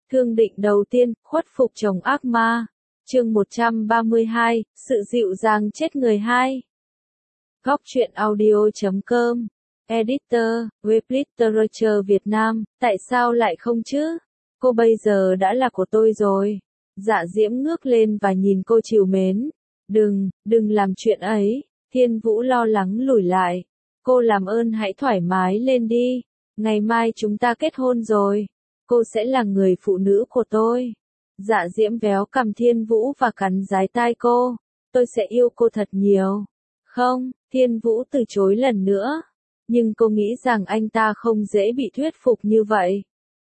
Thương định đầu tiên, khuất phục chồng ác ma. Chương 132, sự dịu dàng chết người 2. Góc truyện audio.com. Editor, web literature Việt Nam, tại sao lại không chứ? Cô bây giờ đã là của tôi rồi. Dạ Diễm ngước lên và nhìn cô trìu mến. Đừng làm chuyện ấy. Thiên Vũ lo lắng lùi lại. Cô làm ơn hãy thoải mái lên đi. Ngày mai chúng ta kết hôn rồi. Cô sẽ là người phụ nữ của tôi. Dạ Diễm véo cằm Thiên Vũ và cắn dái tai cô. Tôi sẽ yêu cô thật nhiều. Không, Thiên Vũ từ chối lần nữa. Nhưng cô nghĩ rằng anh ta không dễ bị thuyết phục như vậy.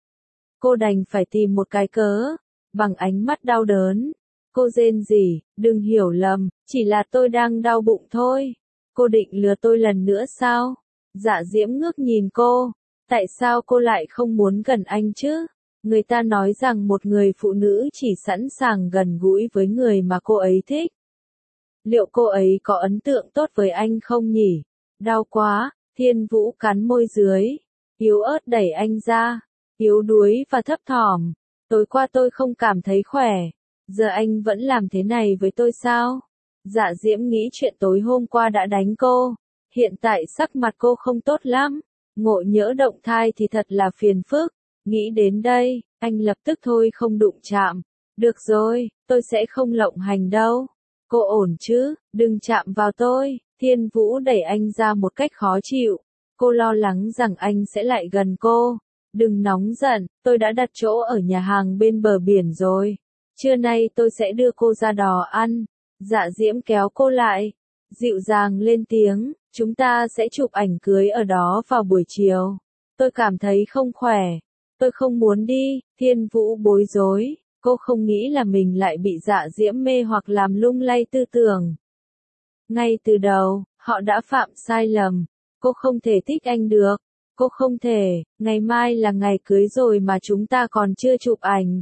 Cô đành phải tìm một cái cớ. Bằng ánh mắt đau đớn. Cô rên rỉ, đừng hiểu lầm, chỉ là tôi đang đau bụng thôi. Cô định lừa tôi lần nữa sao? Dạ Diễm ngước nhìn cô. Tại sao cô lại không muốn gần anh chứ? Người ta nói rằng một người phụ nữ chỉ sẵn sàng gần gũi với người mà cô ấy thích. Liệu cô ấy có ấn tượng tốt với anh không nhỉ? Đau quá, Thiên Vũ cắn môi dưới. Yếu ớt đẩy anh ra. Yếu đuối và thấp thỏm. Tối qua tôi không cảm thấy khỏe. Giờ anh vẫn làm thế này với tôi sao? Dạ Diễm nghĩ chuyện tối hôm qua đã đánh cô. Hiện tại sắc mặt cô không tốt lắm. Ngộ nhỡ động thai thì thật là phiền phức. Nghĩ đến đây, anh lập tức thôi không đụng chạm. Được rồi, tôi sẽ không lộng hành đâu. Cô ổn chứ, đừng chạm vào tôi. Thiên Vũ đẩy anh ra một cách khó chịu. Cô lo lắng rằng anh sẽ lại gần cô. Đừng nóng giận, tôi đã đặt chỗ ở nhà hàng bên bờ biển rồi. Trưa nay tôi sẽ đưa cô ra đò ăn. Dạ Diễm kéo cô lại. Dịu dàng lên tiếng, chúng ta sẽ chụp ảnh cưới ở đó vào buổi chiều. Tôi cảm thấy không khỏe. Tôi không muốn đi. Thiên Vũ bối rối. Cô không nghĩ là mình lại bị Dạ Diễm mê hoặc làm lung lay tư tưởng. Ngay từ đầu, họ đã phạm sai lầm. Cô không thể thích anh được. Cô không thể, ngày mai là ngày cưới rồi mà chúng ta còn chưa chụp ảnh.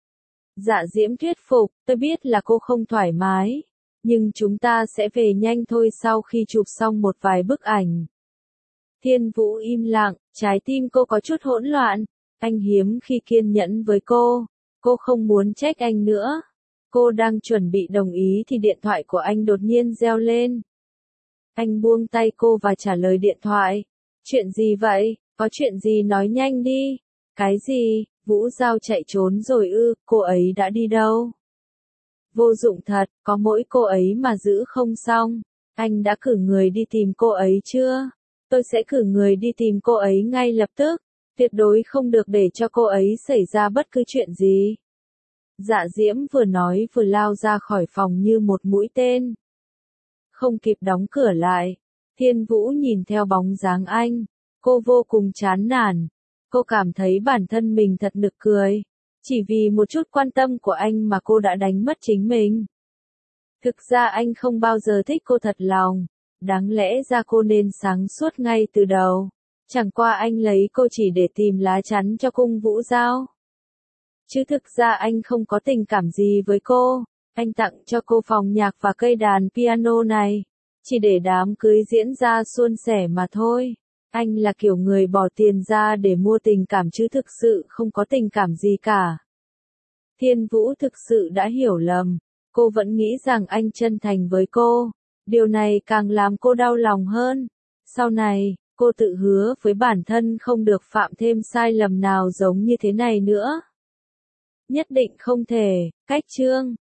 Dạ Diễm thuyết phục, tôi biết là cô không thoải mái. Nhưng chúng ta sẽ về nhanh thôi sau khi chụp xong một vài bức ảnh. Thiên Vũ im lặng, trái tim cô có chút hỗn loạn. Anh hiếm khi kiên nhẫn với cô. Cô không muốn trách anh nữa. Cô đang chuẩn bị đồng ý thì điện thoại của anh đột nhiên reo lên. Anh buông tay cô và trả lời điện thoại. Chuyện gì vậy? Có chuyện gì nói nhanh đi. Cái gì? Vũ Giao chạy trốn rồi ư? Cô ấy đã đi đâu? Vô dụng thật, có mỗi cô ấy mà giữ không xong. Anh đã cử người đi tìm cô ấy chưa? Tôi sẽ cử người đi tìm cô ấy ngay lập tức. Tuyệt đối không được để cho cô ấy xảy ra bất cứ chuyện gì. Dạ Diễm vừa nói vừa lao ra khỏi phòng như một mũi tên. Không kịp đóng cửa lại. Thiên Vũ nhìn theo bóng dáng anh. Cô vô cùng chán nản. Cô cảm thấy bản thân mình thật nực cười. Chỉ vì một chút quan tâm của anh mà cô đã đánh mất chính mình. Thực ra anh không bao giờ thích cô thật lòng. Đáng lẽ ra cô nên sáng suốt ngay từ đầu. Chẳng qua anh lấy cô chỉ để tìm lá chắn cho cung Vũ Giao. Chứ thực ra anh không có tình cảm gì với cô. Anh tặng cho cô phòng nhạc và cây đàn piano này. Chỉ để đám cưới diễn ra suôn sẻ mà thôi. Anh là kiểu người bỏ tiền ra để mua tình cảm chứ thực sự không có tình cảm gì cả. Thiên Vũ thực sự đã hiểu lầm. Cô vẫn nghĩ rằng anh chân thành với cô. Điều này càng làm cô đau lòng hơn. Sau này, cô tự hứa với bản thân không được phạm thêm sai lầm nào giống như thế này nữa. Nhất định không thể. Cách chương